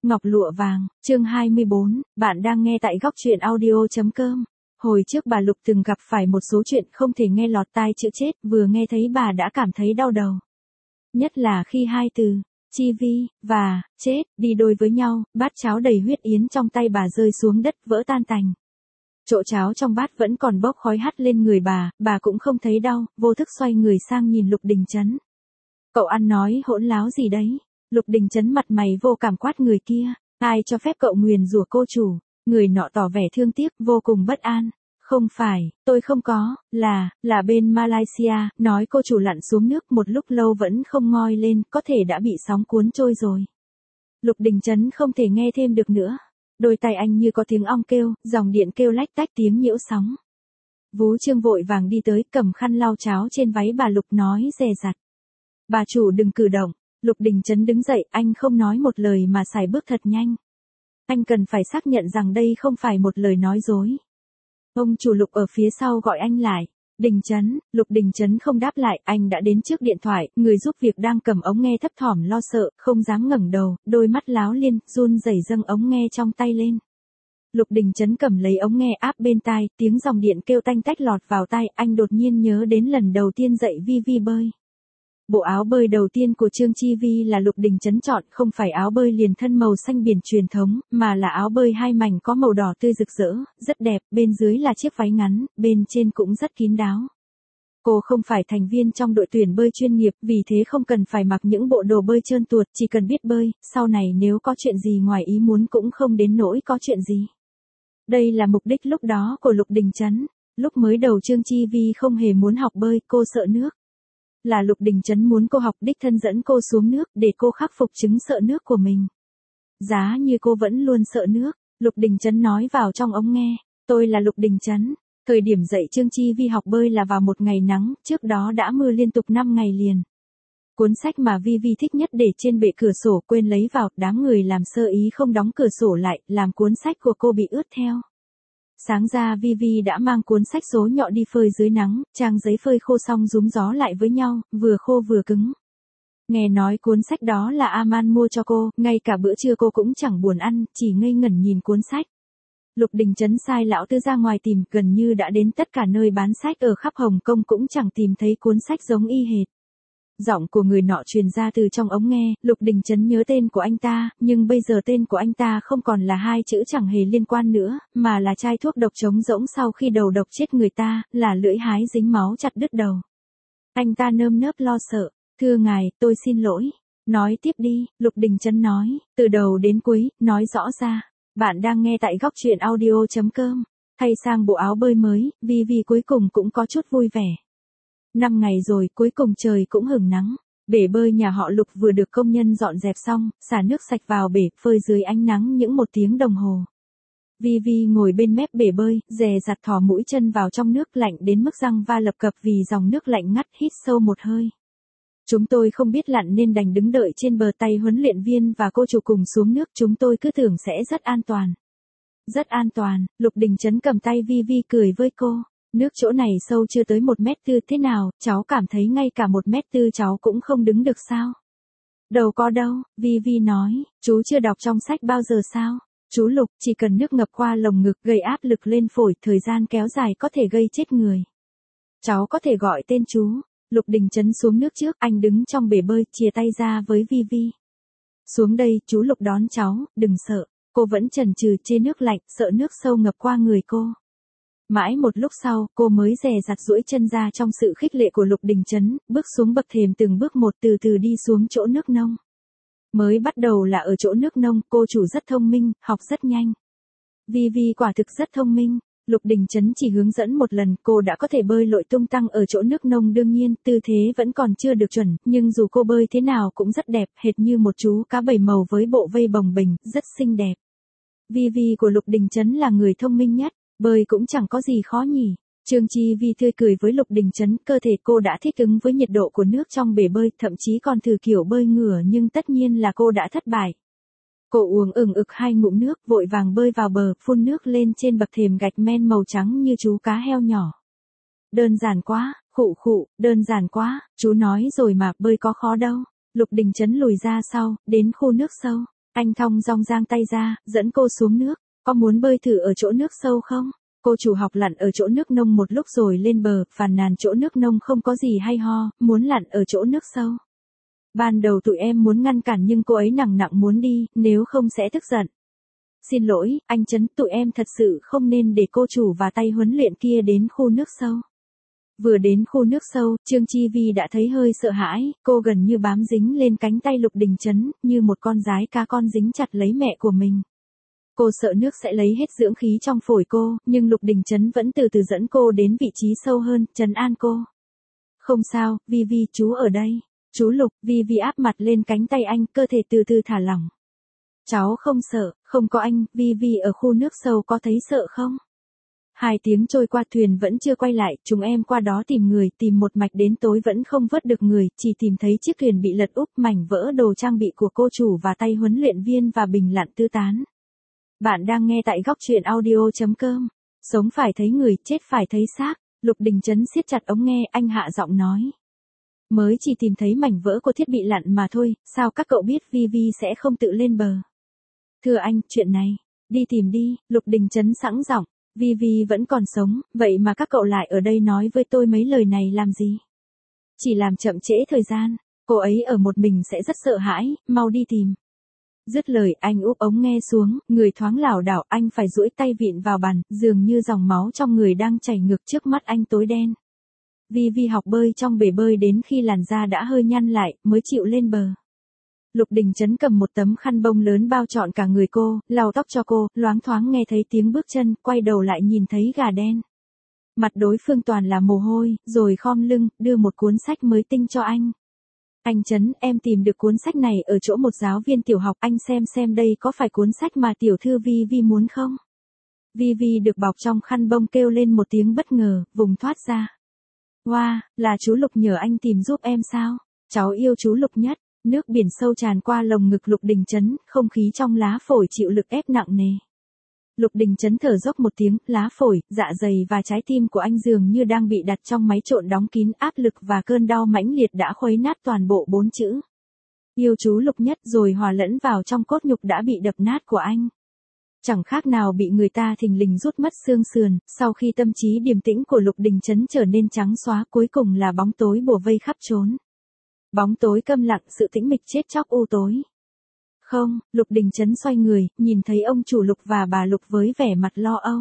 Ngọc lụa vàng, chương 24, bạn đang nghe tại góc truyện audio.com. Hồi trước bà Lục từng gặp phải một số chuyện không thể nghe lọt tai chữ chết, vừa nghe thấy bà đã cảm thấy đau đầu. Nhất là khi hai từ, chi vi, và, chết, đi đôi với nhau, bát cháo đầy huyết yến trong tay bà rơi xuống đất vỡ tan tành. Chỗ cháo trong bát vẫn còn bốc khói hắt lên người bà cũng không thấy đau, vô thức xoay người sang nhìn Lục Đình Chấn. Cậu ăn nói hỗn láo gì đấy? Lục Đình Chấn mặt mày vô cảm quát người kia, ai cho phép cậu nguyền rủa cô chủ? Người nọ tỏ vẻ thương tiếc, vô cùng bất an. Không phải, tôi không có, là bên Malaysia, nói cô chủ lặn xuống nước một lúc lâu vẫn không ngoi lên, có thể đã bị sóng cuốn trôi rồi. Lục Đình Chấn không thể nghe thêm được nữa. Đôi tay anh như có tiếng ong kêu, dòng điện kêu lách tách tiếng nhiễu sóng. Vú Trương vội vàng đi tới, cầm khăn lau cháo trên váy bà Lục nói dè dặt. Bà chủ đừng cử động. Lục Đình Chấn đứng dậy, anh không nói một lời mà sải bước thật nhanh. Anh cần phải xác nhận rằng đây không phải một lời nói dối. Ông chủ Lục ở phía sau gọi anh lại. Đình Chấn, Lục Đình Chấn không đáp lại, anh đã đến trước điện thoại, người giúp việc đang cầm ống nghe thấp thỏm lo sợ, không dám ngẩng đầu, đôi mắt láo liên, run rẩy dâng ống nghe trong tay lên. Lục Đình Chấn cầm lấy ống nghe áp bên tai, tiếng dòng điện kêu tanh tách lọt vào tai, anh đột nhiên nhớ đến lần đầu tiên dạy Vi Vi bơi. Bộ áo bơi đầu tiên của Trương Chi Vi là Lục Đình Chấn chọn, không phải áo bơi liền thân màu xanh biển truyền thống, mà là áo bơi hai mảnh có màu đỏ tươi rực rỡ, rất đẹp, bên dưới là chiếc váy ngắn, bên trên cũng rất kín đáo. Cô không phải thành viên trong đội tuyển bơi chuyên nghiệp, vì thế không cần phải mặc những bộ đồ bơi trơn tuột, chỉ cần biết bơi, sau này nếu có chuyện gì ngoài ý muốn cũng không đến nỗi có chuyện gì. Đây là mục đích lúc đó của Lục Đình Chấn. Lúc mới đầu Trương Chi Vi không hề muốn học bơi, cô sợ nước. Là Lục Đình Chấn muốn cô học, đích thân dẫn cô xuống nước để cô khắc phục chứng sợ nước của mình. Giá như cô vẫn luôn sợ nước, Lục Đình Chấn nói vào trong ống nghe. Tôi là Lục Đình Chấn. Thời điểm dạy Trương Chi Vi học bơi là vào một ngày nắng, trước đó đã mưa liên tục 5 ngày liền. Cuốn sách mà Vi Vi thích nhất để trên bệ cửa sổ quên lấy vào, đám người làm sơ ý không đóng cửa sổ lại, làm cuốn sách của cô bị ướt theo. Sáng ra Vi Vi đã mang cuốn sách số nhọ đi phơi dưới nắng, trang giấy phơi khô xong rúm gió lại với nhau, vừa khô vừa cứng. Nghe nói cuốn sách đó là Aman mua cho cô, ngay cả bữa trưa cô cũng chẳng buồn ăn, chỉ ngây ngẩn nhìn cuốn sách. Lục Đình Chấn sai lão tư ra ngoài tìm, gần như đã đến tất cả nơi bán sách ở khắp Hồng Kông cũng chẳng tìm thấy cuốn sách giống y hệt. Giọng của người nọ truyền ra từ trong ống nghe, Lục Đình Chấn nhớ tên của anh ta, nhưng bây giờ tên của anh ta không còn là hai chữ chẳng hề liên quan nữa, mà là chai thuốc độc trống rỗng sau khi đầu độc chết người ta, là lưỡi hái dính máu chặt đứt đầu. Anh ta nơm nớp lo sợ, thưa ngài, tôi xin lỗi. Nói tiếp đi, Lục Đình Chấn nói, từ đầu đến cuối, nói rõ ra. Bạn đang nghe tại góc truyện audio.com. Thay sang bộ áo bơi mới, Vi Vi cuối cùng cũng có chút vui vẻ. 5 ngày rồi, cuối cùng trời cũng hửng nắng. Bể bơi nhà họ Lục vừa được công nhân dọn dẹp xong, xả nước sạch vào bể, phơi dưới ánh nắng những 1 tiếng đồng hồ. Vi Vi ngồi bên mép bể bơi, dè dặt thò mũi chân vào trong nước lạnh đến mức răng va lập cập vì dòng nước lạnh ngắt, hít sâu một hơi. Chúng tôi không biết lặn nên đành đứng đợi trên bờ, tay huấn luyện viên và cô chủ cùng xuống nước, chúng tôi cứ tưởng sẽ rất an toàn. Rất an toàn, Lục Đình Chấn cầm tay Vi Vi cười với cô. Nước chỗ này sâu chưa tới 1m4 thế nào, cháu cảm thấy ngay cả 1m4 cháu cũng không đứng được sao? Đâu có đâu, Vi Vi nói, chú chưa đọc trong sách bao giờ sao? Chú Lục, chỉ cần nước ngập qua lồng ngực gây áp lực lên phổi, thời gian kéo dài có thể gây chết người. Cháu có thể gọi tên chú. Lục Đình Chấn xuống nước trước, anh đứng trong bể bơi, chìa tay ra với Vi Vi. Xuống đây, chú Lục đón cháu, đừng sợ. Cô vẫn chần chừ chê nước lạnh, sợ nước sâu ngập qua người cô. Mãi một lúc sau, cô mới dè dặt duỗi chân ra trong sự khích lệ của Lục Đình Chấn, bước xuống bậc thềm từng bước một, từ từ đi xuống chỗ nước nông. Mới bắt đầu là ở chỗ nước nông, cô chủ rất thông minh, học rất nhanh. Vi Vi quả thực rất thông minh. Lục Đình Chấn chỉ hướng dẫn một lần, cô đã có thể bơi lội tung tăng ở chỗ nước nông, đương nhiên, tư thế vẫn còn chưa được chuẩn, nhưng dù cô bơi thế nào cũng rất đẹp, hệt như một chú cá 7 màu với bộ vây bồng bềnh, rất xinh đẹp. Vi Vi của Lục Đình Chấn là người thông minh nhất, bơi cũng chẳng có gì khó nhỉ. Trương Chi Vi tươi cười với Lục Đình Chấn, cơ thể cô đã thích ứng với nhiệt độ của nước trong bể bơi, thậm chí còn thử kiểu bơi ngửa, nhưng tất nhiên là cô đã thất bại. Cô uống ừng ực 2 ngụm nước, vội vàng bơi vào bờ, phun nước lên trên bậc thềm gạch men màu trắng như chú cá heo nhỏ. Đơn giản quá, khụ khụ, đơn giản quá, chú nói rồi mà, bơi có khó đâu. Lục Đình Chấn lùi ra sau, đến khu nước sâu. Anh thong dong giang tay ra, dẫn cô xuống nước. Có muốn bơi thử ở chỗ nước sâu không? Cô chủ học lặn ở chỗ nước nông một lúc rồi lên bờ, phàn nàn chỗ nước nông không có gì hay ho, muốn lặn ở chỗ nước sâu. Ban đầu tụi em muốn ngăn cản nhưng cô ấy nằng nặc muốn đi, nếu không sẽ tức giận. Xin lỗi, anh Trấn, tụi em thật sự không nên để cô chủ và tay huấn luyện kia đến khu nước sâu. Vừa đến khu nước sâu, Trương Chi Vi đã thấy hơi sợ hãi, cô gần như bám dính lên cánh tay Lục Đình Trấn, như một con giái cá con dính chặt lấy mẹ của mình. Cô sợ nước sẽ lấy hết dưỡng khí trong phổi cô, nhưng Lục Đình Trấn vẫn từ từ dẫn cô đến vị trí sâu hơn, trấn an cô. Không sao, Vi Vi, chú ở đây. Chú Lục, Vi Vi áp mặt lên cánh tay anh, cơ thể từ từ thả lỏng. Cháu không sợ, không có anh, Vi Vi ở khu nước sâu có thấy sợ không? 2 tiếng trôi qua thuyền vẫn chưa quay lại, chúng em qua đó tìm người, tìm một mạch đến tối vẫn không vớt được người, chỉ tìm thấy chiếc thuyền bị lật úp, mảnh vỡ đồ trang bị của cô chủ và tay huấn luyện viên và bình lặn tứ tán. Bạn đang nghe tại góc truyện audio.com. Sống phải thấy người, chết phải thấy xác. Lục Đình Trấn siết chặt ống nghe, anh hạ giọng nói. Mới chỉ tìm thấy mảnh vỡ của thiết bị lặn mà thôi, sao các cậu biết Vi Vi sẽ không tự lên bờ? Thưa anh, chuyện này, đi tìm đi, Lục Đình Trấn sẵn giọng. Vi Vi vẫn còn sống, vậy mà các cậu lại ở đây nói với tôi mấy lời này làm gì? Chỉ làm chậm trễ thời gian, cô ấy ở một mình sẽ rất sợ hãi, mau đi tìm. Dứt lời, anh úp ống nghe xuống, người thoáng lảo đảo, anh phải duỗi tay vịn vào bàn, dường như dòng máu trong người đang chảy ngược trước mắt anh tối đen. Vi Vi học bơi trong bể bơi đến khi làn da đã hơi nhăn lại, mới chịu lên bờ. Lục Đình Trấn cầm một tấm khăn bông lớn bao trọn cả người cô, lau tóc cho cô, loáng thoáng nghe thấy tiếng bước chân, quay đầu lại nhìn thấy gà đen. Mặt đối phương toàn là mồ hôi, rồi khom lưng, đưa một cuốn sách mới tinh cho anh. Anh Trấn, em tìm được cuốn sách này ở chỗ một giáo viên tiểu học, anh xem đây có phải cuốn sách mà tiểu thư Vi Vi muốn không? Vi Vi được bọc trong khăn bông kêu lên một tiếng bất ngờ, vùng thoát ra. Wow, là chú Lục nhờ anh tìm giúp em sao? Cháu yêu chú Lục nhất. Nước biển sâu tràn qua lồng ngực Lục Đình Trấn, không khí trong lá phổi chịu lực ép nặng nề. Lục Đình Trấn thở dốc một tiếng, lá phổi, dạ dày và trái tim của anh dường như đang bị đặt trong máy trộn đóng kín, áp lực và cơn đau mãnh liệt đã khuấy nát toàn bộ 4 chữ. Yêu chú Lục nhất rồi hòa lẫn vào trong cốt nhục đã bị đập nát của anh. Chẳng khác nào bị người ta thình lình rút mất xương sườn, sau khi tâm trí điềm tĩnh của Lục Đình Trấn trở nên trắng xóa, cuối cùng là bóng tối bủa vây khắp trốn. Bóng tối câm lặng, sự tĩnh mịch chết chóc u tối. Không, Lục Đình Trấn xoay người, nhìn thấy ông chủ Lục và bà Lục với vẻ mặt lo âu.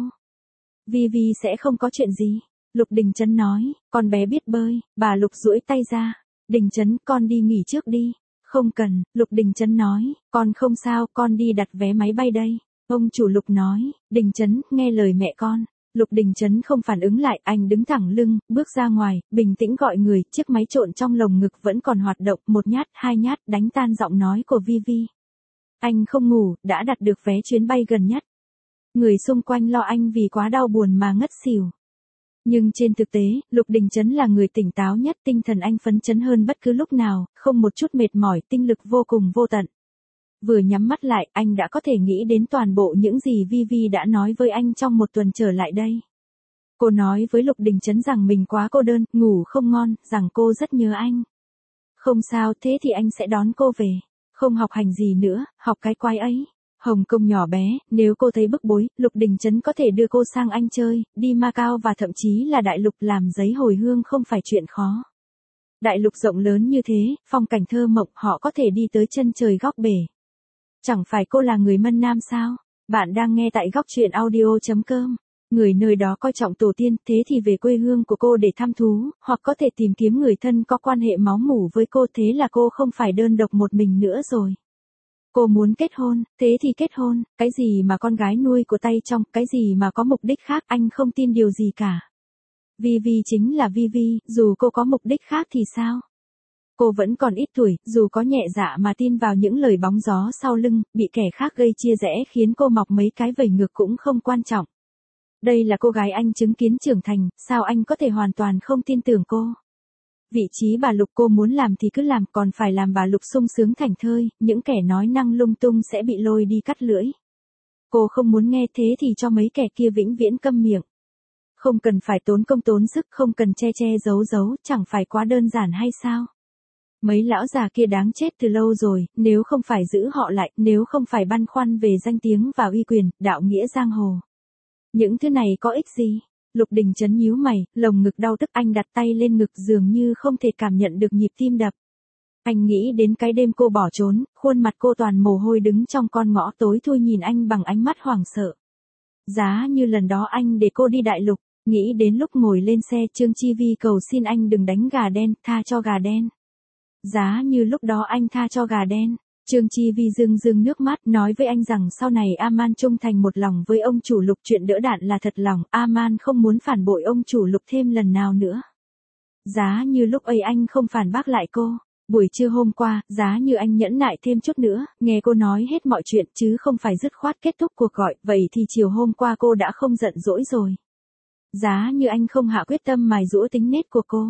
Vi Vi sẽ không có chuyện gì. Lục Đình Trấn nói, con bé biết bơi, bà Lục duỗi tay ra. Đình Trấn, con đi nghỉ trước đi. Không cần, Lục Đình Trấn nói, con không sao, con đi đặt vé máy bay đây. Ông chủ Lục nói, Đình Trấn, nghe lời mẹ con. Lục Đình Trấn không phản ứng lại, anh đứng thẳng lưng, bước ra ngoài, bình tĩnh gọi người, chiếc máy trộn trong lồng ngực vẫn còn hoạt động, 1 nhát, 2 nhát, đánh tan giọng nói của Vi Vi. Anh không ngủ, đã đặt được vé chuyến bay gần nhất. Người xung quanh lo anh vì quá đau buồn mà ngất xỉu. Nhưng trên thực tế, Lục Đình Trấn là người tỉnh táo nhất, tinh thần anh phấn chấn hơn bất cứ lúc nào, không một chút mệt mỏi, tinh lực vô cùng vô tận. Vừa nhắm mắt lại, anh đã có thể nghĩ đến toàn bộ những gì Vi Vi đã nói với anh trong một tuần trở lại đây. Cô nói với Lục Đình Trấn rằng mình quá cô đơn, ngủ không ngon, rằng cô rất nhớ anh. Không sao, thế thì anh sẽ đón cô về. Không học hành gì nữa, học cái quái ấy. Hồng Kông nhỏ bé, nếu cô thấy bức bối, Lục Đình Trấn có thể đưa cô sang Anh chơi, đi Macau và thậm chí là đại lục, làm giấy hồi hương không phải chuyện khó. Đại lục rộng lớn như thế, phong cảnh thơ mộng, họ có thể đi tới chân trời góc bể. Chẳng phải cô là người Mân Nam sao? Bạn đang nghe tại góc truyện audio.com. Người nơi đó coi trọng tổ tiên, thế thì về quê hương của cô để thăm thú, hoặc có thể tìm kiếm người thân có quan hệ máu mủ với cô, thế là cô không phải đơn độc một mình nữa rồi. Cô muốn kết hôn, thế thì kết hôn, cái gì mà con gái nuôi của tay trong, cái gì mà có mục đích khác, anh không tin điều gì cả. Vi Vi chính là Vi Vi, dù cô có mục đích khác thì sao? Cô vẫn còn ít tuổi, dù có nhẹ dạ mà tin vào những lời bóng gió sau lưng, bị kẻ khác gây chia rẽ khiến cô mọc mấy cái vảy ngược cũng không quan trọng. Đây là cô gái anh chứng kiến trưởng thành, sao anh có thể hoàn toàn không tin tưởng cô? Vị trí bà Lục cô muốn làm thì cứ làm, còn phải làm bà Lục sung sướng thảnh thơi, những kẻ nói năng lung tung sẽ bị lôi đi cắt lưỡi. Cô không muốn nghe, thế thì cho mấy kẻ kia vĩnh viễn câm miệng. Không cần phải tốn công tốn sức, không cần che che giấu giấu, chẳng phải quá đơn giản hay sao? Mấy lão già kia đáng chết từ lâu rồi, nếu không phải giữ họ lại, nếu không phải băn khoăn về danh tiếng và uy quyền, đạo nghĩa giang hồ. Những thứ này có ích gì? Lục Đình Chấn nhíu mày, lồng ngực đau tức, anh đặt tay lên ngực dường như không thể cảm nhận được nhịp tim đập. Anh nghĩ đến cái đêm cô bỏ trốn, khuôn mặt cô toàn mồ hôi đứng trong con ngõ tối thui nhìn anh bằng ánh mắt hoảng sợ. Giá như lần đó anh để cô đi đại lục, nghĩ đến lúc ngồi lên xe Trương Chi Vi cầu xin anh đừng đánh gà đen, tha cho gà đen. Giá như lúc đó anh tha cho gà đen. Trương Chi Vi rưng rưng nước mắt nói với anh rằng sau này Aman trung thành một lòng với ông chủ Lục, chuyện đỡ đạn là thật lòng, Aman không muốn phản bội ông chủ Lục thêm lần nào nữa. Giá như lúc ấy anh không phản bác lại cô. Buổi trưa hôm qua, giá như anh nhẫn nại thêm chút nữa, nghe cô nói hết mọi chuyện chứ không phải dứt khoát kết thúc cuộc gọi, vậy thì chiều hôm qua cô đã không giận dỗi rồi. Giá như anh không hạ quyết tâm mài giũa tính nết của cô.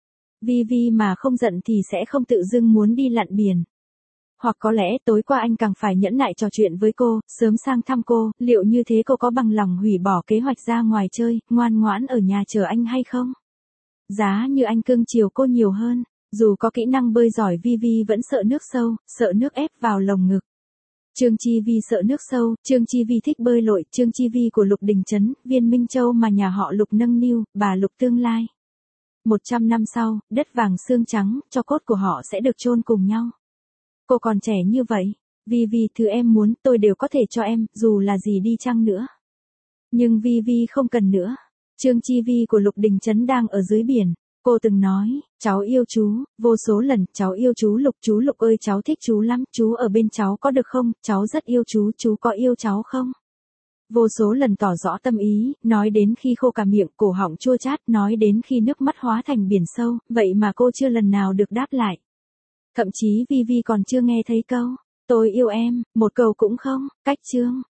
Vi mà không giận thì sẽ không tự dưng muốn đi lặn biển. Hoặc có lẽ tối qua anh càng phải nhẫn nại trò chuyện với cô, sớm sang thăm cô, liệu như thế cô có bằng lòng hủy bỏ kế hoạch ra ngoài chơi, ngoan ngoãn ở nhà chờ anh hay không? Giá như anh cưng chiều cô nhiều hơn, dù có kỹ năng bơi giỏi Vi vẫn sợ nước sâu, sợ nước ép vào lồng ngực. Trương Chi Vi sợ nước sâu, Trương Chi Vi thích bơi lội, Trương Chi Vi của Lục Đình Chấn, viên Minh Châu mà nhà họ Lục nâng niu, bà Lục tương lai. 100 năm sau, đất vàng xương trắng, tro cốt của họ sẽ được chôn cùng nhau. Cô còn trẻ như vậy, Vi thứ em muốn tôi đều có thể cho em, dù là gì đi chăng nữa. Nhưng Vi không cần nữa. Trương Chi Vi của Lục Đình Chấn đang ở dưới biển. Cô từng nói, cháu yêu chú, vô số lần, cháu yêu chú Lục ơi cháu thích chú lắm, chú ở bên cháu có được không, cháu rất yêu chú có yêu cháu không? Vô số lần tỏ rõ tâm ý, nói đến khi khô cả miệng, cổ họng chua chát, nói đến khi nước mắt hóa thành biển sâu, vậy mà cô chưa lần nào được đáp lại. Thậm chí Vi còn chưa nghe thấy câu, tôi yêu em, một câu cũng không, cách chương.